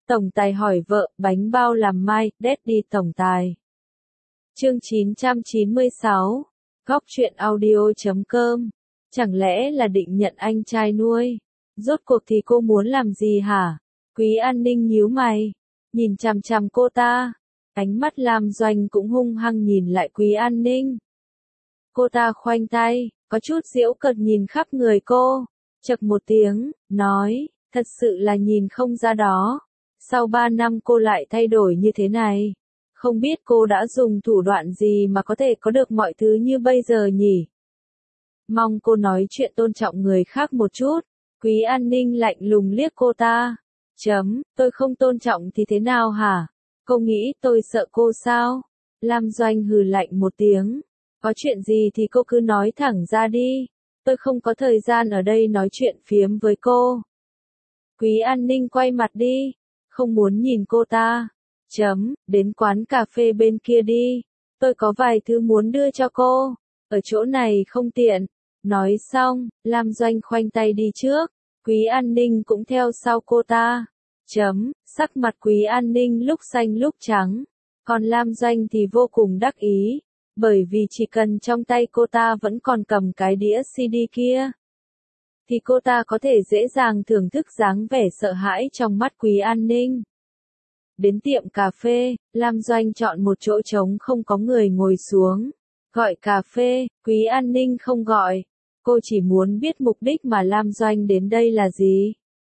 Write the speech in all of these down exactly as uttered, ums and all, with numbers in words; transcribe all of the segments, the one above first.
Tổng tài hỏi vợ, bánh bao làm mai, Daddy tổng tài. Chương chín trăm chín mươi sáu. Góc truyện audio chấm com. Chẳng lẽ là định nhận anh trai nuôi? Rốt cuộc thì cô muốn làm gì hả? Quý An Ninh nhíu mày, nhìn chằm chằm cô ta. Ánh mắt Lam Doanh cũng hung hăng nhìn lại Quý An Ninh. Cô ta khoanh tay, có chút giễu cợt nhìn khắp người cô. Chậc một tiếng, nói, thật sự là nhìn không ra đó. Sau ba năm cô lại thay đổi như thế này. Không biết cô đã dùng thủ đoạn gì mà có thể có được mọi thứ như bây giờ nhỉ? Mong cô nói chuyện tôn trọng người khác một chút. Quý An Ninh lạnh lùng liếc cô ta. Chấm, tôi không tôn trọng thì thế nào hả? Cô nghĩ tôi sợ cô sao? Lam Doanh hừ lạnh một tiếng. Có chuyện gì thì cô cứ nói thẳng ra đi. Tôi không có thời gian ở đây nói chuyện phiếm với cô. Quý An Ninh quay mặt đi. Không muốn nhìn cô ta. Chấm, đến quán cà phê bên kia đi. Tôi có vài thứ muốn đưa cho cô. Ở chỗ này không tiện. Nói xong, Lam Doanh khoanh tay đi trước. Quý An Ninh cũng theo sau cô ta. Chấm, sắc mặt Quý An Ninh lúc xanh lúc trắng. Còn Lam Doanh thì vô cùng đắc ý. Bởi vì chỉ cần trong tay cô ta vẫn còn cầm cái đĩa xê đê kia, thì cô ta có thể dễ dàng thưởng thức dáng vẻ sợ hãi trong mắt Quý An Ninh. Đến tiệm cà phê, Lam Doanh chọn một chỗ trống không có người ngồi xuống. Gọi cà phê, Quý An Ninh không gọi. Cô chỉ muốn biết mục đích mà Lam Doanh đến đây là gì.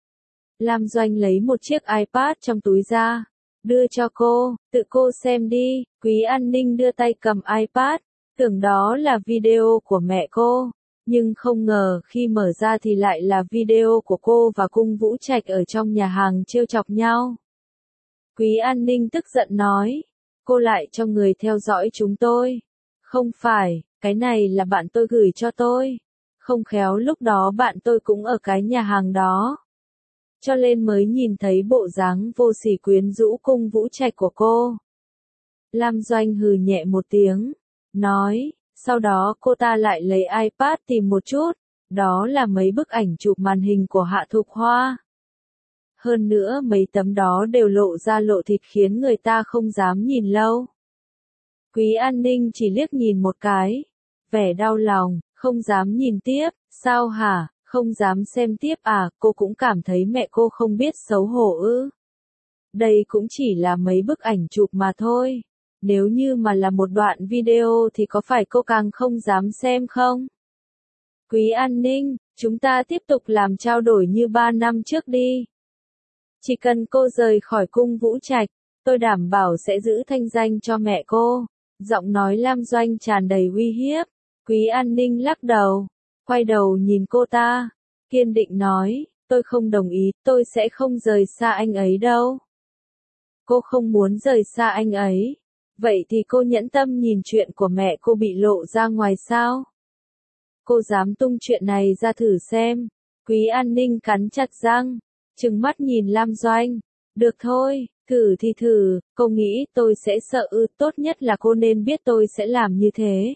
Lam Doanh lấy một chiếc iPad trong túi ra, đưa cho cô, tự cô xem đi. Quý An Ninh đưa tay cầm iPad, tưởng đó là video của mẹ cô. Nhưng không ngờ khi mở ra thì lại là video của cô và Cung Vũ Trạch ở trong nhà hàng trêu chọc nhau. Quý An Ninh tức giận nói, cô lại cho người theo dõi chúng tôi. Không phải, cái này là bạn tôi gửi cho tôi. Không khéo lúc đó bạn tôi cũng ở cái nhà hàng đó. Cho nên mới nhìn thấy bộ dáng vô sỉ quyến rũ Cung Vũ Trạch của cô. Lam Doanh hừ nhẹ một tiếng, nói, sau đó cô ta lại lấy iPad tìm một chút, đó là mấy bức ảnh chụp màn hình của Hạ Thục Hoa. Hơn nữa mấy tấm đó đều lộ ra lộ thịt khiến người ta không dám nhìn lâu. Quý An Ninh chỉ liếc nhìn một cái, vẻ đau lòng, không dám nhìn tiếp. Sao hả, không dám xem tiếp à? Cô cũng cảm thấy mẹ cô không biết xấu hổ ư? Đây cũng chỉ là mấy bức ảnh chụp mà thôi. Nếu như mà là một đoạn video thì có phải cô càng không dám xem không? Quý An Ninh, chúng ta tiếp tục làm trao đổi như ba năm trước đi. Chỉ cần cô rời khỏi Cung Vũ Trạch, tôi đảm bảo sẽ giữ thanh danh cho mẹ cô. Giọng nói Lam Doanh tràn đầy uy hiếp. Quý An Ninh lắc đầu, quay đầu nhìn cô ta, kiên định nói, tôi không đồng ý, tôi sẽ không rời xa anh ấy đâu. Cô không muốn rời xa anh ấy. Vậy thì cô nhẫn tâm nhìn chuyện của mẹ cô bị lộ ra ngoài sao? Cô dám tung chuyện này ra thử xem. Quý An Ninh cắn chặt răng, trừng mắt nhìn Lam Doanh. Được thôi, thử thì thử, cô nghĩ tôi sẽ sợ ư? Tốt nhất là cô nên biết tôi sẽ làm như thế.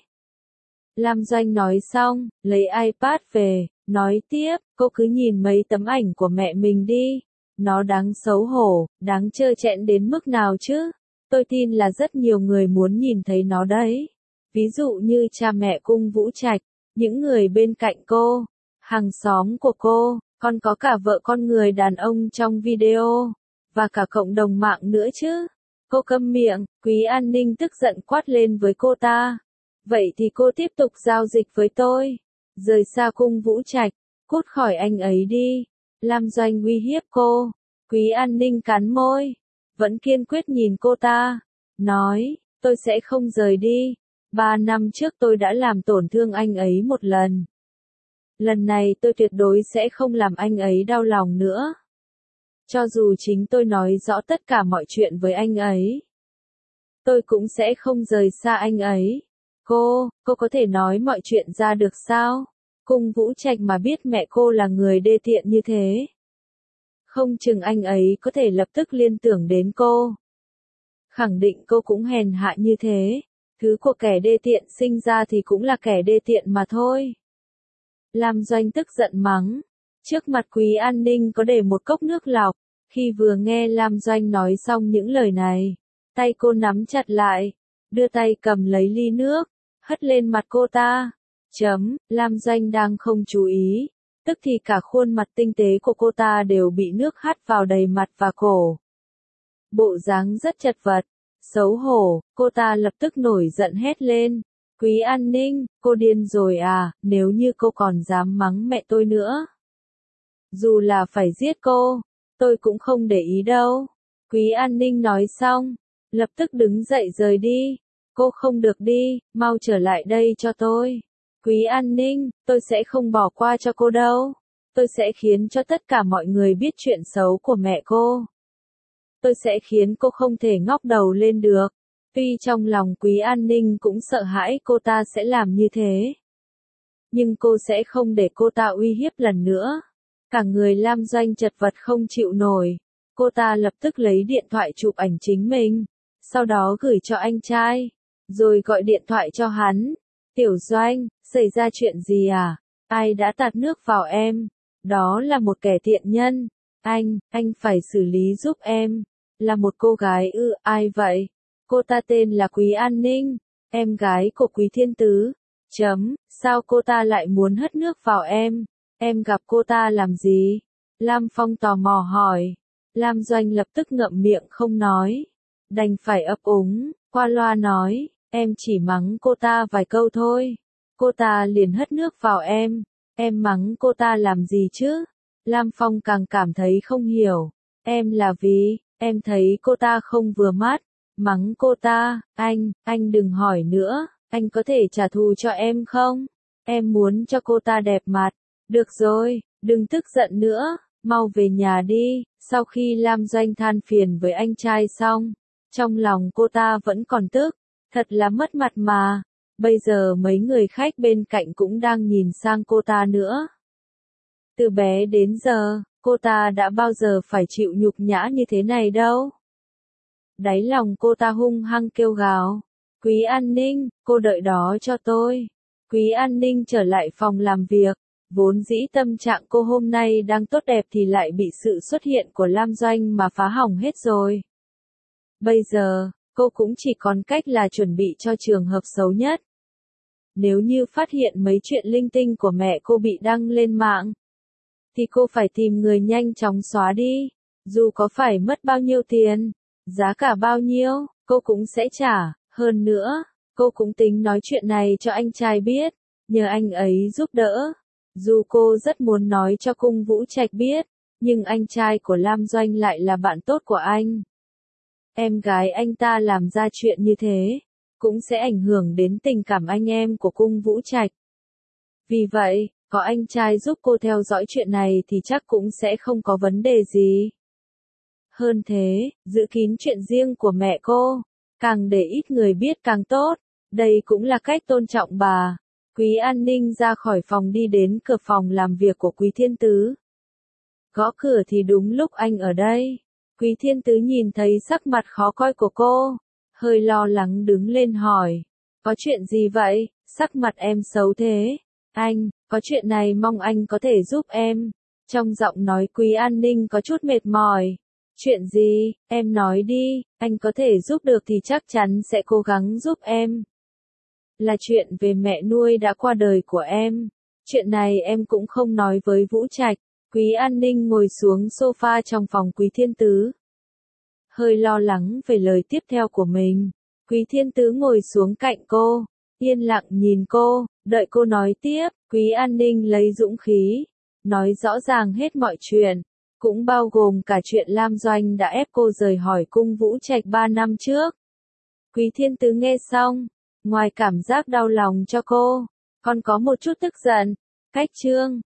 Lam Doanh nói xong, lấy iPad về, nói tiếp, cô cứ nhìn mấy tấm ảnh của mẹ mình đi. Nó đáng xấu hổ, đáng trơ trẽn đến mức nào chứ? Tôi tin là rất nhiều người muốn nhìn thấy nó đấy. Ví dụ như cha mẹ Cung Vũ Trạch, những người bên cạnh cô, hàng xóm của cô, còn có cả vợ con người đàn ông trong video, và cả cộng đồng mạng nữa chứ. Cô câm miệng, Quý An Ninh tức giận quát lên với cô ta. Vậy thì cô tiếp tục giao dịch với tôi. Rời xa Cung Vũ Trạch, cút khỏi anh ấy đi. Lam Doanh uy hiếp cô. Quý An Ninh cắn môi, vẫn kiên quyết nhìn cô ta, nói, tôi sẽ không rời đi. Ba năm trước tôi đã làm tổn thương anh ấy một lần. Lần này tôi tuyệt đối sẽ không làm anh ấy đau lòng nữa. Cho dù chính tôi nói rõ tất cả mọi chuyện với anh ấy, tôi cũng sẽ không rời xa anh ấy. Cô, cô có thể nói mọi chuyện ra được sao? Cung Vũ Trạch mà biết mẹ cô là người đê tiện như thế, không chừng anh ấy có thể lập tức liên tưởng đến cô. Khẳng định cô cũng hèn hạ như thế. Thứ của kẻ đê tiện sinh ra thì cũng là kẻ đê tiện mà thôi. Lam Doanh tức giận mắng. Trước mặt Quý An Ninh có để một cốc nước lọc. Khi vừa nghe Lam Doanh nói xong những lời này, tay cô nắm chặt lại, đưa tay cầm lấy ly nước, hất lên mặt cô ta. Chấm, Lam Doanh đang không chú ý, tức thì cả khuôn mặt tinh tế của cô ta đều bị nước hắt vào đầy mặt và cổ. Bộ dáng rất chật vật, xấu hổ, cô ta lập tức nổi giận hét lên. Quý An Ninh, cô điên rồi à, nếu như cô còn dám mắng mẹ tôi nữa. Dù là phải giết cô, tôi cũng không để ý đâu. Quý An Ninh nói xong, lập tức đứng dậy rời đi. Cô không được đi, mau trở lại đây cho tôi. Quý An Ninh, tôi sẽ không bỏ qua cho cô đâu. Tôi sẽ khiến cho tất cả mọi người biết chuyện xấu của mẹ cô. Tôi sẽ khiến cô không thể ngóc đầu lên được. Tuy trong lòng Quý An Ninh cũng sợ hãi cô ta sẽ làm như thế. Nhưng cô sẽ không để cô ta uy hiếp lần nữa. Cả người Lam Doanh chật vật không chịu nổi. Cô ta lập tức lấy điện thoại chụp ảnh chính mình. Sau đó gửi cho anh trai. Rồi gọi điện thoại cho hắn. Tiểu Doanh, xảy ra chuyện gì à? Ai đã tạt nước vào em? Đó là một kẻ thiện nhân. Anh, anh phải xử lý giúp em. Là một cô gái ư, ai vậy? Cô ta tên là Quý An Ninh, em gái của Quý Thiên Tứ. Chấm, sao cô ta lại muốn hất nước vào em? Em gặp cô ta làm gì? Lam Phong tò mò hỏi. Lam Doanh lập tức ngậm miệng không nói. Đành phải ấp úng, qua loa nói, em chỉ mắng cô ta vài câu thôi. Cô ta liền hất nước vào em. Em mắng cô ta làm gì chứ? Lam Phong càng cảm thấy không hiểu. Em là vì, em thấy cô ta không vừa mắt. Mắng cô ta, anh, anh đừng hỏi nữa, anh có thể trả thù cho em không? Em muốn cho cô ta đẹp mặt. Được rồi, đừng tức giận nữa, mau về nhà đi. Sau khi Lam Doanh than phiền với anh trai xong, trong lòng cô ta vẫn còn tức, thật là mất mặt mà. Bây giờ mấy người khách bên cạnh cũng đang nhìn sang cô ta nữa. Từ bé đến giờ, cô ta đã bao giờ phải chịu nhục nhã như thế này đâu. Đáy lòng cô ta hung hăng kêu gào. Quý An Ninh, cô đợi đó cho tôi. Quý An Ninh trở lại phòng làm việc. Vốn dĩ tâm trạng cô hôm nay đang tốt đẹp thì lại bị sự xuất hiện của Lam Doanh mà phá hỏng hết rồi. Bây giờ, cô cũng chỉ còn cách là chuẩn bị cho trường hợp xấu nhất. Nếu như phát hiện mấy chuyện linh tinh của mẹ cô bị đăng lên mạng, thì cô phải tìm người nhanh chóng xóa đi. Dù có phải mất bao nhiêu tiền, giá cả bao nhiêu, cô cũng sẽ trả. Hơn nữa, cô cũng tính nói chuyện này cho anh trai biết, nhờ anh ấy giúp đỡ. Dù cô rất muốn nói cho Cung Vũ Trạch biết, nhưng anh trai của Lam Doanh lại là bạn tốt của anh. Em gái anh ta làm ra chuyện như thế, cũng sẽ ảnh hưởng đến tình cảm anh em của Cung Vũ Trạch. Vì vậy, có anh trai giúp cô theo dõi chuyện này thì chắc cũng sẽ không có vấn đề gì. Hơn thế, giữ kín chuyện riêng của mẹ cô, càng để ít người biết càng tốt, đây cũng là cách tôn trọng bà. Quý An Ninh ra khỏi phòng đi đến cửa phòng làm việc của Quý Thiên Tứ. Gõ cửa thì đúng lúc anh ở đây. Quý Thiên Tứ nhìn thấy sắc mặt khó coi của cô, hơi lo lắng đứng lên hỏi. Có chuyện gì vậy, sắc mặt em xấu thế? Anh, có chuyện này mong anh có thể giúp em. Trong giọng nói Quý An Ninh có chút mệt mỏi. Chuyện gì, em nói đi, anh có thể giúp được thì chắc chắn sẽ cố gắng giúp em. Là chuyện về mẹ nuôi đã qua đời của em. Chuyện này em cũng không nói với Vũ Trạch. Quý An Ninh ngồi xuống sofa trong phòng Quý Thiên Tứ. Hơi lo lắng về lời tiếp theo của mình. Quý Thiên Tứ ngồi xuống cạnh cô, yên lặng nhìn cô, đợi cô nói tiếp. Quý An Ninh lấy dũng khí, nói rõ ràng hết mọi chuyện, cũng bao gồm cả chuyện Lam Doanh đã ép cô rời khỏi Cung Vũ Trạch ba năm trước. Quý Thiên Tứ nghe xong, ngoài cảm giác đau lòng cho cô, còn có một chút tức giận. Cách chương